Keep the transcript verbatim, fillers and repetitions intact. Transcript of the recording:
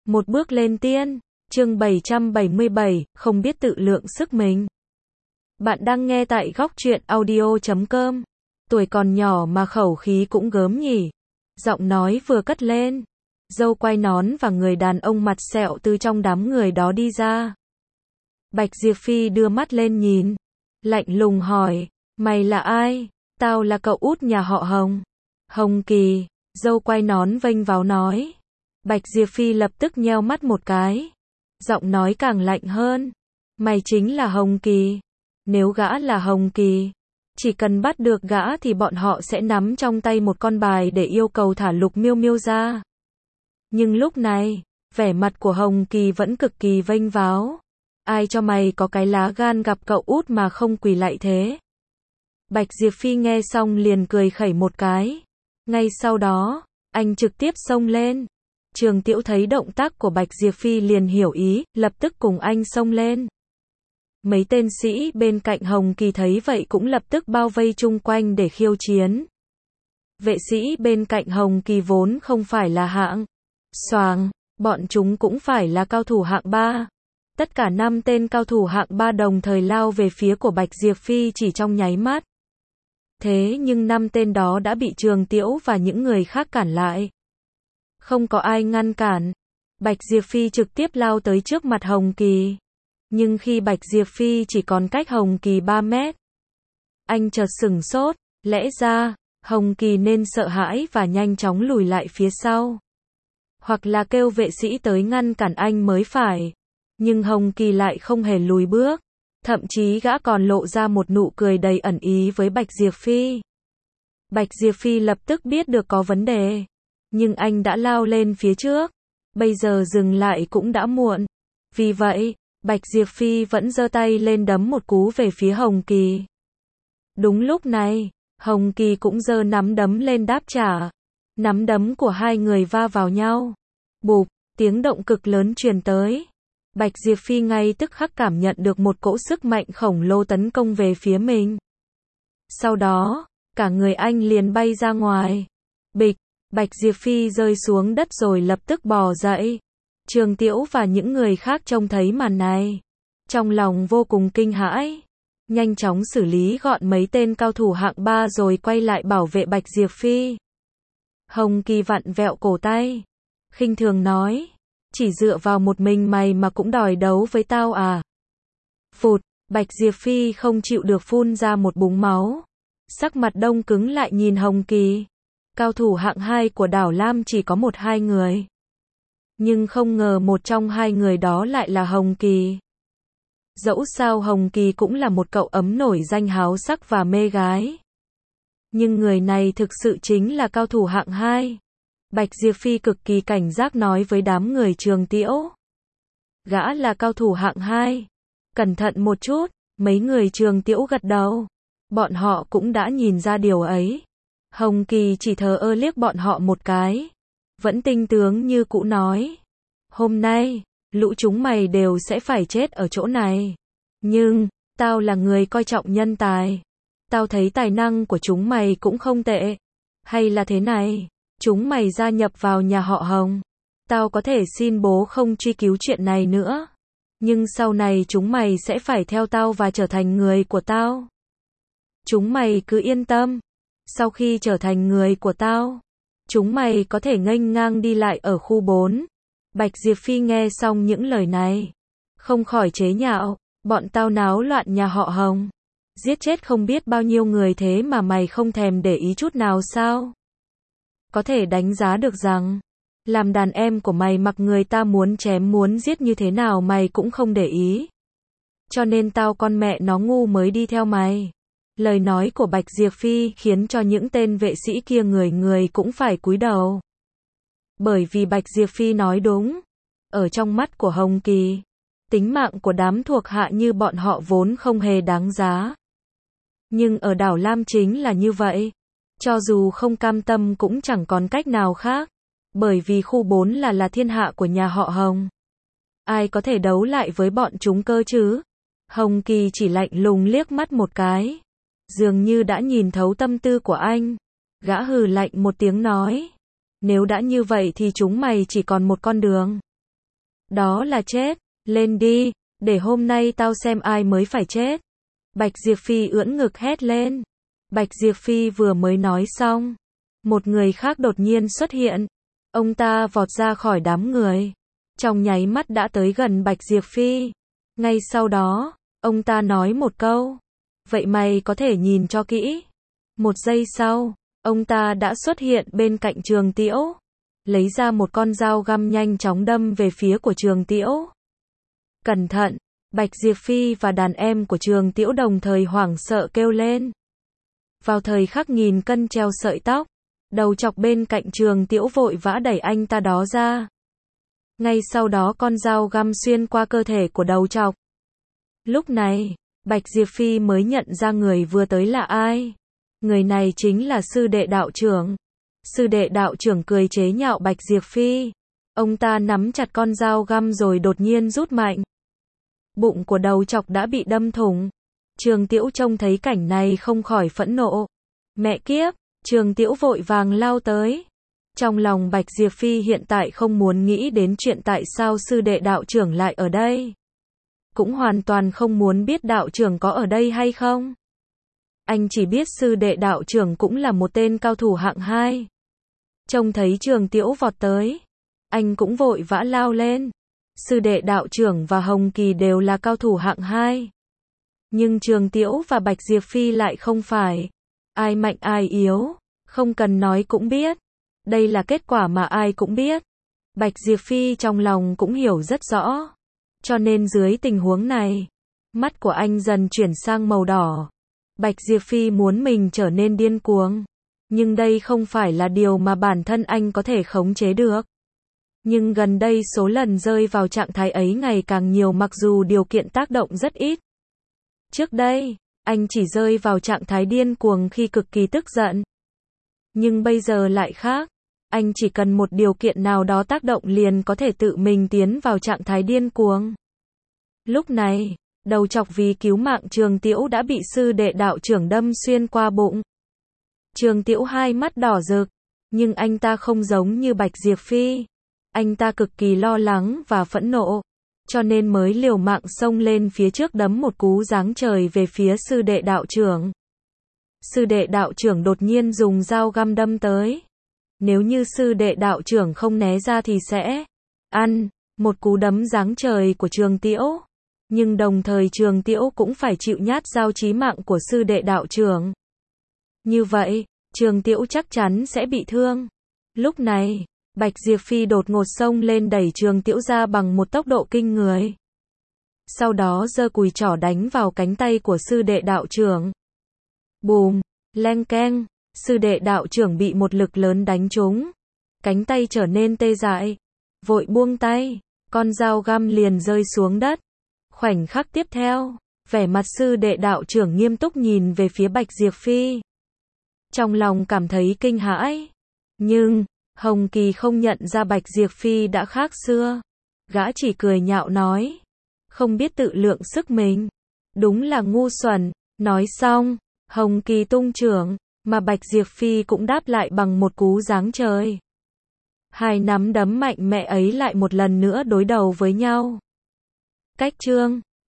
Một bước lên tiên, chương bảy trăm bảy mươi bảy, không biết tự lượng sức mình. Bạn đang nghe tại góc truyện audio chấm com. Tuổi còn nhỏ mà khẩu khí cũng gớm nhỉ. Giọng nói vừa cất lên, dâu quai nón và người đàn ông mặt sẹo từ trong đám người đó đi ra. Bạch Diệp Phi đưa mắt lên nhìn, lạnh lùng hỏi, mày là ai? Tao là cậu út nhà họ Hồng. Hồng Kỳ, dâu quai nón vênh váo nói. Bạch Diệp Phi lập tức nheo mắt một cái. Giọng nói càng lạnh hơn. Mày chính là Hồng Kỳ. Nếu gã là Hồng Kỳ, chỉ cần bắt được gã thì bọn họ sẽ nắm trong tay một con bài để yêu cầu thả Lục Miêu Miêu ra. Nhưng lúc này, vẻ mặt của Hồng Kỳ vẫn cực kỳ vênh váo. Ai cho mày có cái lá gan gặp cậu út mà không quỳ lạy thế? Bạch Diệp Phi nghe xong liền cười khẩy một cái. Ngay sau đó, anh trực tiếp xông lên. Trường Tiễu thấy động tác của Bạch Diệp Phi liền hiểu ý, lập tức cùng anh xông lên. Mấy tên sĩ bên cạnh Hồng Kỳ thấy vậy cũng lập tức bao vây chung quanh để khiêu chiến. Vệ sĩ bên cạnh Hồng Kỳ vốn không phải là hạng xoàng, bọn chúng cũng phải là cao thủ hạng ba. Tất cả năm tên cao thủ hạng ba đồng thời lao về phía của Bạch Diệp Phi chỉ trong nháy mắt. Thế nhưng năm tên đó đã bị Trường Tiễu và những người khác cản lại. Không có ai ngăn cản. Bạch Diệp Phi trực tiếp lao tới trước mặt Hồng Kỳ. Nhưng khi Bạch Diệp Phi chỉ còn cách Hồng Kỳ ba mét, anh chợt sửng sốt, lẽ ra, Hồng Kỳ nên sợ hãi và nhanh chóng lùi lại phía sau. Hoặc là kêu vệ sĩ tới ngăn cản anh mới phải. Nhưng Hồng Kỳ lại không hề lùi bước. Thậm chí gã còn lộ ra một nụ cười đầy ẩn ý với Bạch Diệp Phi. Bạch Diệp Phi lập tức biết được có vấn đề. Nhưng anh đã lao lên phía trước. Bây giờ dừng lại cũng đã muộn. Vì vậy, Bạch Diệp Phi vẫn giơ tay lên đấm một cú về phía Hồng Kỳ. Đúng lúc này, Hồng Kỳ cũng giơ nắm đấm lên đáp trả. Nắm đấm của hai người va vào nhau. Bụp, tiếng động cực lớn truyền tới. Bạch Diệp Phi ngay tức khắc cảm nhận được một cỗ sức mạnh khổng lồ tấn công về phía mình. Sau đó, cả người anh liền bay ra ngoài. Bịch, Bạch Diệp Phi rơi xuống đất rồi lập tức bò dậy. Trường Tiễu và những người khác trông thấy màn này, trong lòng vô cùng kinh hãi. Nhanh chóng xử lý gọn mấy tên cao thủ hạng ba rồi quay lại bảo vệ Bạch Diệp Phi. Hồng Kỳ vặn vẹo cổ tay, khinh thường nói. Chỉ dựa vào một mình mày mà cũng đòi đấu với tao à? Phụt, Bạch Diệp Phi không chịu được phun ra một búng máu. Sắc mặt đông cứng lại nhìn Hồng Kỳ. Cao thủ hạng hai của đảo Lam chỉ có một hai người. Nhưng không ngờ một trong hai người đó lại là Hồng Kỳ. Dẫu sao Hồng Kỳ cũng là một cậu ấm nổi danh háo sắc và mê gái. Nhưng người này thực sự chính là cao thủ hạng hai. Bạch Diệp Phi cực kỳ cảnh giác nói với đám người Trường Tiễu. Gã là cao thủ hạng hai. Cẩn thận một chút, mấy người Trường Tiễu gật đầu. Bọn họ cũng đã nhìn ra điều ấy. Hồng Kỳ chỉ thờ ơ liếc bọn họ một cái. Vẫn tinh tướng như cũ nói. Hôm nay, lũ chúng mày đều sẽ phải chết ở chỗ này. Nhưng, tao là người coi trọng nhân tài. Tao thấy tài năng của chúng mày cũng không tệ. Hay là thế này, chúng mày gia nhập vào nhà họ Hồng. Tao có thể xin bố không truy cứu chuyện này nữa. Nhưng sau này chúng mày sẽ phải theo tao và trở thành người của tao. Chúng mày cứ yên tâm. Sau khi trở thành người của tao, chúng mày có thể nghênh ngang đi lại ở khu bốn. Bạch Diệp Phi nghe xong những lời này, không khỏi chế nhạo. Bọn tao náo loạn nhà họ Hồng, giết chết không biết bao nhiêu người thế mà mày không thèm để ý chút nào sao? Có thể đánh giá được rằng, làm đàn em của mày mặc người ta muốn chém muốn giết như thế nào mày cũng không để ý. Cho nên tao con mẹ nó ngu mới đi theo mày. Lời nói của Bạch Diệp Phi khiến cho những tên vệ sĩ kia người người cũng phải cúi đầu. Bởi vì Bạch Diệp Phi nói đúng. Ở trong mắt của Hồng Kỳ, tính mạng của đám thuộc hạ như bọn họ vốn không hề đáng giá. Nhưng ở đảo Lam chính là như vậy. Cho dù không cam tâm cũng chẳng còn cách nào khác. Bởi vì khu bốn là là thiên hạ của nhà họ Hồng. Ai có thể đấu lại với bọn chúng cơ chứ? Hồng Kỳ chỉ lạnh lùng liếc mắt một cái. Dường như đã nhìn thấu tâm tư của anh. Gã hừ lạnh một tiếng nói. Nếu đã như vậy thì chúng mày chỉ còn một con đường. Đó là chết. Lên đi, để hôm nay tao xem ai mới phải chết. Bạch Diệp Phi ưỡn ngực hét lên. Bạch Diệp Phi vừa mới nói xong, một người khác đột nhiên xuất hiện. Ông ta vọt ra khỏi đám người, trong nháy mắt đã tới gần Bạch Diệp Phi. Ngay sau đó, ông ta nói một câu. Vậy mày có thể nhìn cho kỹ. Một giây sau, ông ta đã xuất hiện bên cạnh Trường Tiễu, lấy ra một con dao găm nhanh chóng đâm về phía của Trường Tiễu. Cẩn thận! Bạch Diệp Phi và đàn em của Trường Tiễu đồng thời hoảng sợ kêu lên. Vào thời khắc nghìn cân treo sợi tóc, đầu chọc bên cạnh Trường Tiễu vội vã đẩy anh ta đó ra. Ngay sau đó con dao găm xuyên qua cơ thể của đầu chọc. Lúc này, Bạch Diệp Phi mới nhận ra người vừa tới là ai. Người này chính là sư đệ đạo trưởng. Sư đệ đạo trưởng cười chế nhạo Bạch Diệp Phi. Ông ta nắm chặt con dao găm rồi đột nhiên rút mạnh. Bụng của đầu chọc đã bị đâm thủng. Trường Tiễu trông thấy cảnh này không khỏi phẫn nộ. Mẹ kiếp! Trường Tiễu vội vàng lao tới. Trong lòng Bạch Diệp Phi hiện tại không muốn nghĩ đến chuyện tại sao sư đệ đạo trưởng lại ở đây. Cũng hoàn toàn không muốn biết đạo trưởng có ở đây hay không. Anh chỉ biết sư đệ đạo trưởng cũng là một tên cao thủ hạng hai. Trông thấy Trường Tiễu vọt tới, anh cũng vội vã lao lên. Sư đệ đạo trưởng và Hồng Kỳ đều là cao thủ hạng hai. Nhưng Trường Tiễu và Bạch Diệp Phi lại không phải. Ai mạnh ai yếu, không cần nói cũng biết. Đây là kết quả mà ai cũng biết. Bạch Diệp Phi trong lòng cũng hiểu rất rõ. Cho nên dưới tình huống này, mắt của anh dần chuyển sang màu đỏ. Bạch Diệp Phi muốn mình trở nên điên cuồng. Nhưng đây không phải là điều mà bản thân anh có thể khống chế được. Nhưng gần đây số lần rơi vào trạng thái ấy ngày càng nhiều mặc dù điều kiện tác động rất ít. Trước đây, anh chỉ rơi vào trạng thái điên cuồng khi cực kỳ tức giận. Nhưng bây giờ lại khác. Anh chỉ cần một điều kiện nào đó tác động liền có thể tự mình tiến vào trạng thái điên cuồng. Lúc này, đầu chọc vì cứu mạng Trường Tiễu đã bị sư đệ đạo trưởng đâm xuyên qua bụng. Trường Tiễu hai mắt đỏ rực, nhưng anh ta không giống như Bạch Diệp Phi. Anh ta cực kỳ lo lắng và phẫn nộ, cho nên mới liều mạng xông lên phía trước đấm một cú giáng trời về phía sư đệ đạo trưởng. Sư đệ đạo trưởng đột nhiên dùng dao găm đâm tới. Nếu như sư đệ đạo trưởng không né ra thì sẽ ăn một cú đấm giáng trời của Trường Tiễu. Nhưng đồng thời Trường Tiễu cũng phải chịu nhát dao chí mạng của sư đệ đạo trưởng. Như vậy, Trường Tiễu chắc chắn sẽ bị thương. Lúc này, Bạch Diệp Phi đột ngột xông lên đẩy Trường Tiễu ra bằng một tốc độ kinh người. Sau đó giơ cùi chỏ đánh vào cánh tay của sư đệ đạo trưởng. Bùm, leng keng, sư đệ đạo trưởng bị một lực lớn đánh trúng. Cánh tay trở nên tê dại. Vội buông tay, con dao găm liền rơi xuống đất. Khoảnh khắc tiếp theo, vẻ mặt sư đệ đạo trưởng nghiêm túc nhìn về phía Bạch Diệp Phi. Trong lòng cảm thấy kinh hãi. Nhưng, Hồng Kỳ không nhận ra Bạch Diệp Phi đã khác xưa. Gã chỉ cười nhạo nói. Không biết tự lượng sức mình. Đúng là ngu xuẩn. Nói xong, Hồng Kỳ tung chưởng, mà Bạch Diệp Phi cũng đáp lại bằng một cú giáng trời. Hai nắm đấm mạnh mẽ ấy lại một lần nữa đối đầu với nhau. Cách chương